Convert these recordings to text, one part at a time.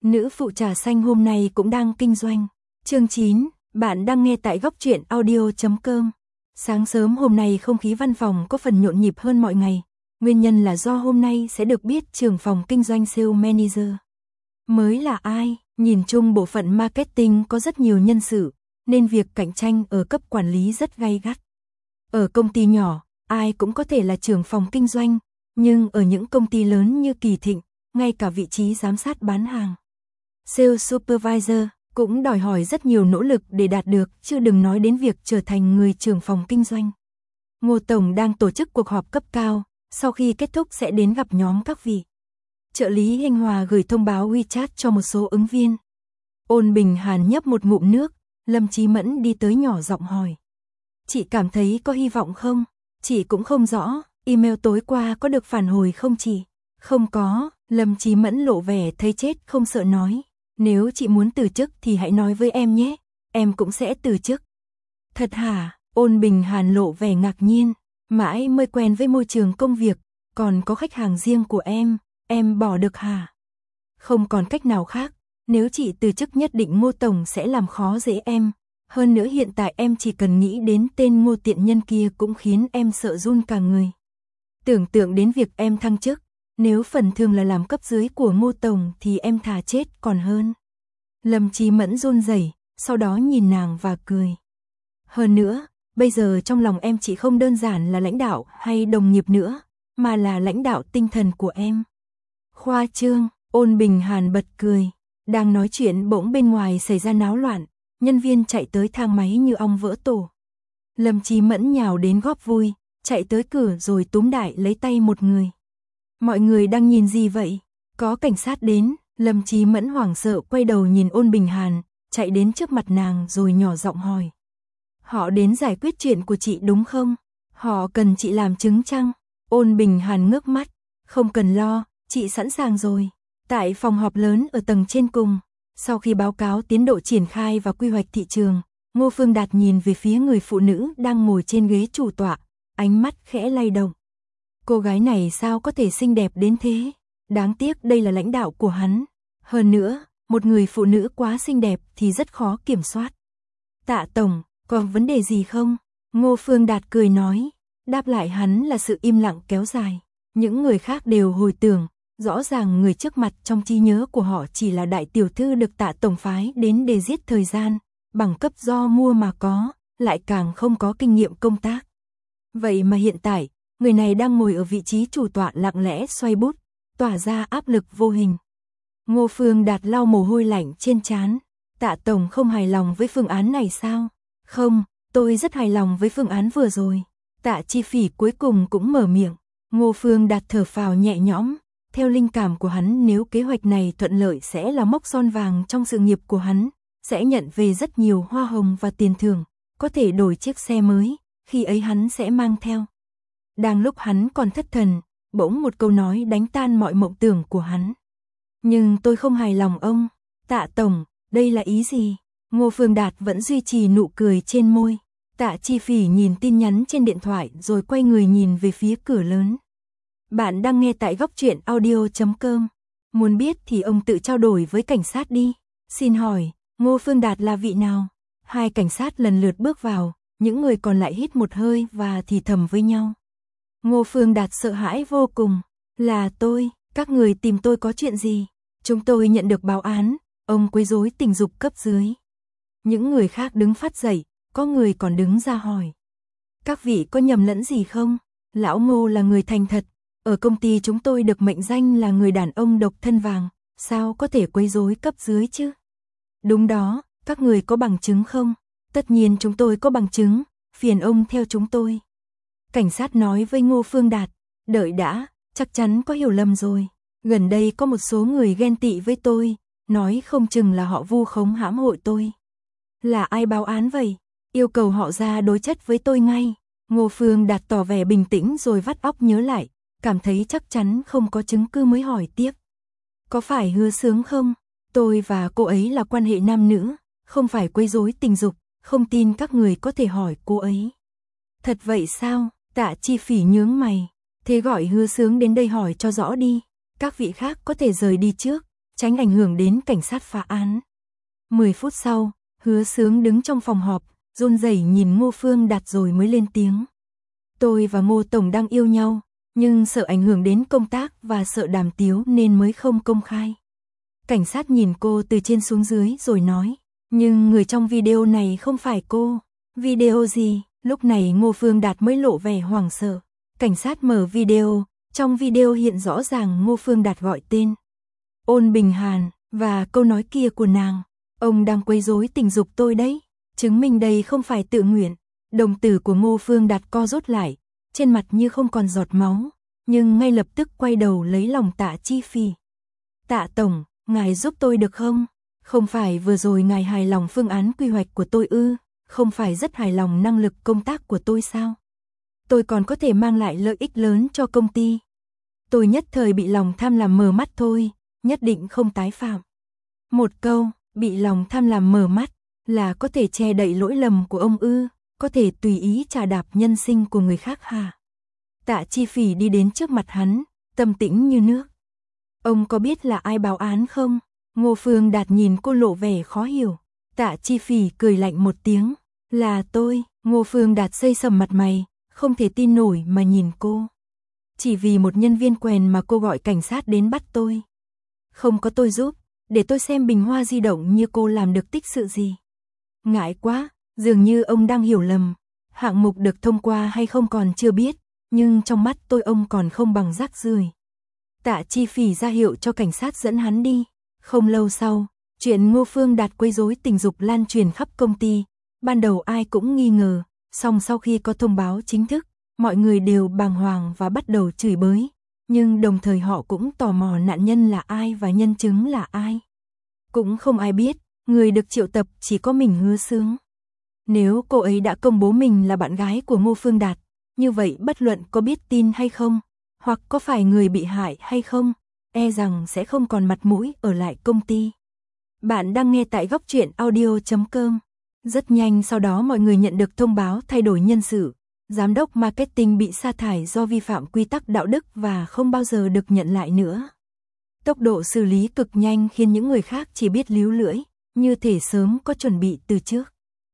Nữ phụ trà xanh hôm nay cũng đang kinh doanh. Chương 9, bạn đang nghe tại góc truyện audio.com. Sáng sớm hôm nay không khí văn phòng có phần nhộn nhịp hơn mọi ngày. Nguyên nhân là do hôm nay sẽ được biết trưởng phòng kinh doanh sales manager mới là ai. Nhìn chung bộ phận marketing có rất nhiều nhân sự, nên việc cạnh tranh ở cấp quản lý rất gay gắt. Ở công ty nhỏ, ai cũng có thể là trưởng phòng kinh doanh, nhưng ở những công ty lớn như Kỳ Thịnh, ngay cả vị trí giám sát bán hàng, sales supervisor cũng đòi hỏi rất nhiều nỗ lực để đạt được, chứ đừng nói đến việc trở thành người trưởng phòng kinh doanh. Ngô Tổng đang tổ chức cuộc họp cấp cao, sau khi kết thúc sẽ đến gặp nhóm các vị. Trợ lý Hinh Hòa gửi thông báo WeChat cho một số ứng viên. Ôn Bình Hàn nhấp một ngụm nước, Lâm Chí Mẫn đi tới nhỏ giọng hỏi. Chị cảm thấy có hy vọng không? Chị cũng không rõ, email tối qua có được phản hồi không chị? Không có, Lâm Chí Mẫn lộ vẻ thấy chết không sợ nói. Nếu chị muốn từ chức thì hãy nói với em nhé, em cũng sẽ từ chức. Thật hả? Ôn Bình Hàn lộ vẻ ngạc nhiên, mãi mới quen với môi trường công việc, còn có khách hàng riêng của em bỏ được hả? Không còn cách nào khác, nếu chị từ chức nhất định Ngô Tổng sẽ làm khó dễ em. Hơn nữa hiện tại em chỉ cần nghĩ đến tên Ngô tiện nhân kia cũng khiến em sợ run cả người. Tưởng tượng đến việc em thăng chức, nếu phần thưởng là làm cấp dưới của Ngô Tổng thì em thà chết còn hơn. Lâm Chí Mẫn run rẩy, sau đó nhìn nàng và cười. Hơn nữa, bây giờ trong lòng em chỉ không đơn giản là lãnh đạo hay đồng nghiệp nữa, mà là lãnh đạo tinh thần của em. Khoa trương, Ôn Bình Hàn bật cười. Đang nói chuyện bỗng bên ngoài xảy ra náo loạn, nhân viên chạy tới thang máy như ong vỡ tổ. Lâm Chí Mẫn nhào đến góp vui, chạy tới cửa rồi túm đại lấy tay một người. Mọi người đang nhìn gì vậy? Có cảnh sát đến. Lâm Chí Mẫn hoảng sợ quay đầu nhìn Ôn Bình Hàn, chạy đến trước mặt nàng rồi nhỏ giọng hỏi. Họ đến giải quyết chuyện của chị đúng không? Họ cần chị làm chứng chăng? Ôn Bình Hàn ngước mắt. Không cần lo, chị sẵn sàng rồi. Tại phòng họp lớn ở tầng trên cùng, sau khi báo cáo tiến độ triển khai và quy hoạch thị trường, Ngô Phương Đạt nhìn về phía người phụ nữ đang ngồi trên ghế chủ tọa, ánh mắt khẽ lay động. Cô gái này sao có thể xinh đẹp đến thế? Đáng tiếc đây là lãnh đạo của hắn. Hơn nữa, một người phụ nữ quá xinh đẹp thì rất khó kiểm soát. Tạ Tổng, có vấn đề gì không? Ngô Phương Đạt cười nói. Đáp lại hắn là sự im lặng kéo dài. Những người khác đều hồi tưởng. Rõ ràng người trước mặt trong trí nhớ của họ chỉ là đại tiểu thư được Tạ Tổng phái đến để giết thời gian, bằng cấp do mua mà có, lại càng không có kinh nghiệm công tác. Vậy mà hiện tại, người này đang ngồi ở vị trí chủ tọa lặng lẽ xoay bút, tỏa ra áp lực vô hình. Ngô Phương Đạt lau mồ hôi lạnh trên trán. Tạ Tổng không hài lòng với phương án này sao? Không, tôi rất hài lòng với phương án vừa rồi. Tạ Chi Phỉ cuối cùng cũng mở miệng. Ngô Phương Đạt thở phào nhẹ nhõm. Theo linh cảm của hắn, nếu kế hoạch này thuận lợi sẽ là mốc son vàng trong sự nghiệp của hắn, sẽ nhận về rất nhiều hoa hồng và tiền thưởng, có thể đổi chiếc xe mới, khi ấy hắn sẽ mang theo. Đang lúc hắn còn thất thần, bỗng một câu nói đánh tan mọi mộng tưởng của hắn. Nhưng tôi không hài lòng ông. Tạ Tổng, đây là ý gì? Ngô Phương Đạt vẫn duy trì nụ cười trên môi. Tạ Chi Phỉ nhìn tin nhắn trên điện thoại rồi quay người nhìn về phía cửa lớn. Bạn đang nghe tại góc truyện audio.com. Muốn biết thì ông tự trao đổi với cảnh sát đi. Xin hỏi, Ngô Phương Đạt là vị nào? Hai cảnh sát lần lượt bước vào, những người còn lại hít một hơi và thì thầm với nhau. Ngô Phương Đạt sợ hãi vô cùng. Là tôi, các người tìm tôi có chuyện gì? Chúng tôi nhận được báo án, ông quấy rối tình dục cấp dưới. Những người khác đứng phát dậy, có người còn đứng ra hỏi. Các vị có nhầm lẫn gì không? Lão Ngô là người thành thật. Ở công ty chúng tôi được mệnh danh là người đàn ông độc thân vàng, sao có thể quấy rối cấp dưới chứ? Đúng đó, các người có bằng chứng không? Tất nhiên chúng tôi có bằng chứng, phiền ông theo chúng tôi. Cảnh sát nói với Ngô Phương Đạt, đợi đã, chắc chắn có hiểu lầm rồi. Gần đây có một số người ghen tị với tôi, nói không chừng là họ vu khống hãm hại tôi. Là ai báo án vậy? Yêu cầu họ ra đối chất với tôi ngay. Ngô Phương Đạt tỏ vẻ bình tĩnh rồi vắt óc nhớ lại. Cảm thấy chắc chắn không có chứng cứ mới hỏi tiếp. Có phải Hứa Sướng không? Tôi và cô ấy là quan hệ nam nữ, không phải quấy rối tình dục, không tin các người có thể hỏi cô ấy. Thật vậy sao? Tạ Chi Phỉ nhướng mày. Thế gọi Hứa Sướng đến đây hỏi cho rõ đi. Các vị khác có thể rời đi trước, tránh ảnh hưởng đến cảnh sát phá án. 10 phút sau, Hứa Sướng đứng trong phòng họp, run rẩy nhìn Ngô Phương Đạt rồi mới lên tiếng. Tôi và Ngô Tổng đang yêu nhau, nhưng sợ ảnh hưởng đến công tác và sợ đàm tiếu nên mới không công khai. Cảnh sát nhìn cô từ trên xuống dưới rồi nói, nhưng người trong video này không phải cô. Video gì? Lúc này Ngô Phương Đạt mới lộ vẻ hoảng sợ. Cảnh sát mở video, trong video hiện rõ ràng Ngô Phương Đạt gọi tên Ôn Bình Hàn, và câu nói kia của nàng, ông đang quấy rối tình dục tôi đấy, chứng minh đây không phải tự nguyện. Đồng tử của Ngô Phương Đạt co rút lại, trên mặt như không còn giọt máu, nhưng ngay lập tức quay đầu lấy lòng Tạ Chi Phi. Tạ Tổng, ngài giúp tôi được không? Không phải vừa rồi ngài hài lòng phương án quy hoạch của tôi ư? Không phải rất hài lòng năng lực công tác của tôi sao? Tôi còn có thể mang lại lợi ích lớn cho công ty. Tôi nhất thời bị lòng tham làm mờ mắt thôi, nhất định không tái phạm. Một câu, bị lòng tham làm mờ mắt, là có thể che đậy lỗi lầm của ông ư? Có thể tùy ý trà đạp nhân sinh của người khác hả? Tạ Chi Phỉ đi đến trước mặt hắn, tâm tĩnh như nước. Ông có biết là ai báo án không? Ngô Phương Đạt nhìn cô lộ vẻ khó hiểu. Tạ Chi Phỉ cười lạnh một tiếng. Là tôi. Ngô Phương Đạt xây sầm mặt mày, không thể tin nổi mà nhìn cô. Chỉ vì một nhân viên quèn mà cô gọi cảnh sát đến bắt tôi. Không có tôi giúp, để tôi xem bình hoa di động như cô làm được tích sự gì. Ngại quá, dường như ông đang hiểu lầm. Hạng mục được thông qua hay không còn chưa biết, nhưng trong mắt tôi ông còn không bằng rác rưởi. Tạ Chi Phỉ ra hiệu cho cảnh sát dẫn hắn đi. Không lâu sau, chuyện Ngô Phương Đạt quấy rối tình dục lan truyền khắp công ty. Ban đầu ai cũng nghi ngờ, song sau khi có thông báo chính thức, mọi người đều bàng hoàng và bắt đầu chửi bới. Nhưng đồng thời họ cũng tò mò nạn nhân là ai và nhân chứng là ai. Cũng không ai biết, người được triệu tập chỉ có mình Hứa Sướng. Nếu cô ấy đã công bố mình là bạn gái của Ngô Phương Đạt, như vậy bất luận có biết tin hay không, hoặc có phải người bị hại hay không, e rằng sẽ không còn mặt mũi ở lại công ty. Bạn đang nghe tại Góc Truyện Audio.com. Rất nhanh sau đó mọi người nhận được thông báo thay đổi nhân sự. Giám đốc marketing bị sa thải do vi phạm quy tắc đạo đức và không bao giờ được nhận lại nữa. Tốc độ xử lý cực nhanh khiến những người khác chỉ biết líu lưỡi, như thể sớm có chuẩn bị từ trước.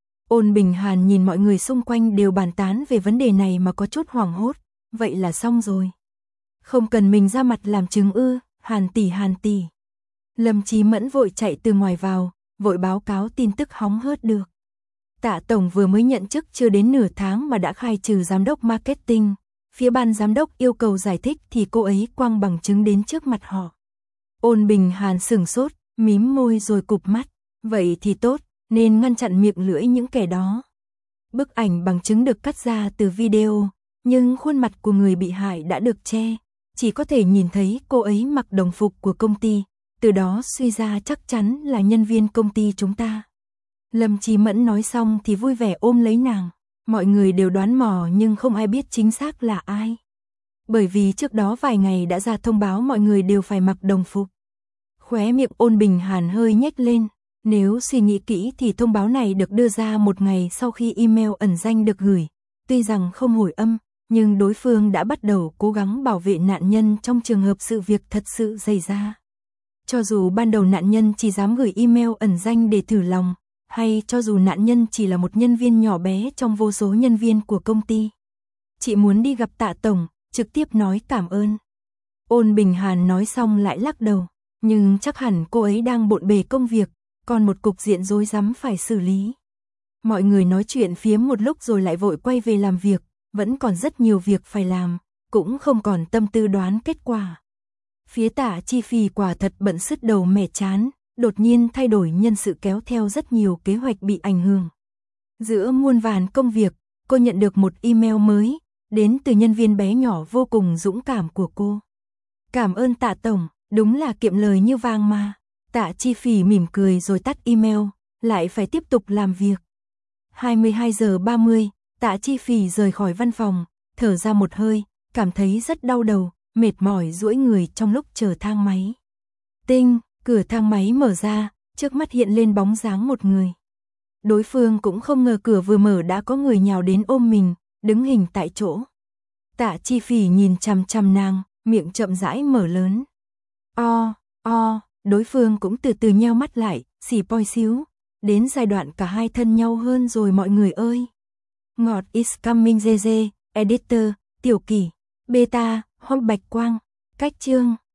Ôn Bình Hàn nhìn mọi người xung quanh đều bàn tán về vấn đề này mà có chút hoảng hốt. Vậy là xong rồi. Không cần mình ra mặt làm chứng ư? Hàn tỷ. Lâm Chí Mẫn vội chạy từ ngoài vào, vội báo cáo tin tức hóng hớt được. Tạ Tổng vừa mới nhận chức chưa đến nửa tháng mà đã khai trừ giám đốc marketing. Phía ban giám đốc yêu cầu giải thích thì cô ấy quăng bằng chứng đến trước mặt họ. Ôn Bình Hàn sửng sốt, mím môi rồi cụp mắt. Vậy thì tốt, nên ngăn chặn miệng lưỡi những kẻ đó. Bức ảnh bằng chứng được cắt ra từ video, nhưng khuôn mặt của người bị hại đã được che. Chỉ có thể nhìn thấy cô ấy mặc đồng phục của công ty, từ đó suy ra chắc chắn là nhân viên công ty chúng ta. Lâm Chí Mẫn nói xong thì vui vẻ ôm lấy nàng. Mọi người đều đoán mò nhưng không ai biết chính xác là ai. Bởi vì trước đó vài ngày đã ra thông báo mọi người đều phải mặc đồng phục. Khóe miệng Ôn Bình Hàn hơi nhếch lên. Nếu suy nghĩ kỹ thì thông báo này được đưa ra một ngày sau khi email ẩn danh được gửi. Tuy rằng không hồi âm, nhưng đối phương đã bắt đầu cố gắng bảo vệ nạn nhân trong trường hợp sự việc thật sự xảy ra. Cho dù ban đầu nạn nhân chỉ dám gửi email ẩn danh để thử lòng, hay cho dù nạn nhân chỉ là một nhân viên nhỏ bé trong vô số nhân viên của công ty. Chị muốn đi gặp Tạ Tổng, trực tiếp nói cảm ơn. Ôn Bình Hàn nói xong lại lắc đầu, nhưng chắc hẳn cô ấy đang bộn bề công việc, còn một cục diện rối rắm phải xử lý. Mọi người nói chuyện phiếm một lúc rồi lại vội quay về làm việc, vẫn còn rất nhiều việc phải làm, cũng không còn tâm tư đoán kết quả. Phía Tạ Chi Phi quả thật bận sứt đầu mẻ chán, đột nhiên thay đổi nhân sự kéo theo rất nhiều kế hoạch bị ảnh hưởng. Giữa muôn vàn công việc, cô nhận được một email mới, đến từ nhân viên bé nhỏ vô cùng dũng cảm của cô. Cảm ơn Tạ Tổng, đúng là kiệm lời như vàng mà. Tạ Chi Phỉ mỉm cười rồi tắt email, lại phải tiếp tục làm việc. 22 giờ 30, Tạ Chi Phỉ rời khỏi văn phòng, thở ra một hơi, cảm thấy rất đau đầu, mệt mỏi duỗi người trong lúc chờ thang máy. Tinh, cửa thang máy mở ra, trước mắt hiện lên bóng dáng một người. Đối phương cũng không ngờ cửa vừa mở đã có người nhào đến ôm mình, đứng hình tại chỗ. Tạ Chi Phỉ nhìn chằm chằm nàng, miệng chậm rãi mở lớn. O, Đối phương cũng từ từ nheo mắt lại, xì poi xíu. Đến giai đoạn cả hai thân nhau hơn rồi mọi người ơi. Ngọt is coming GG, editor, Tiểu Kỳ, beta, Hôm Bạch Quang, cách chương.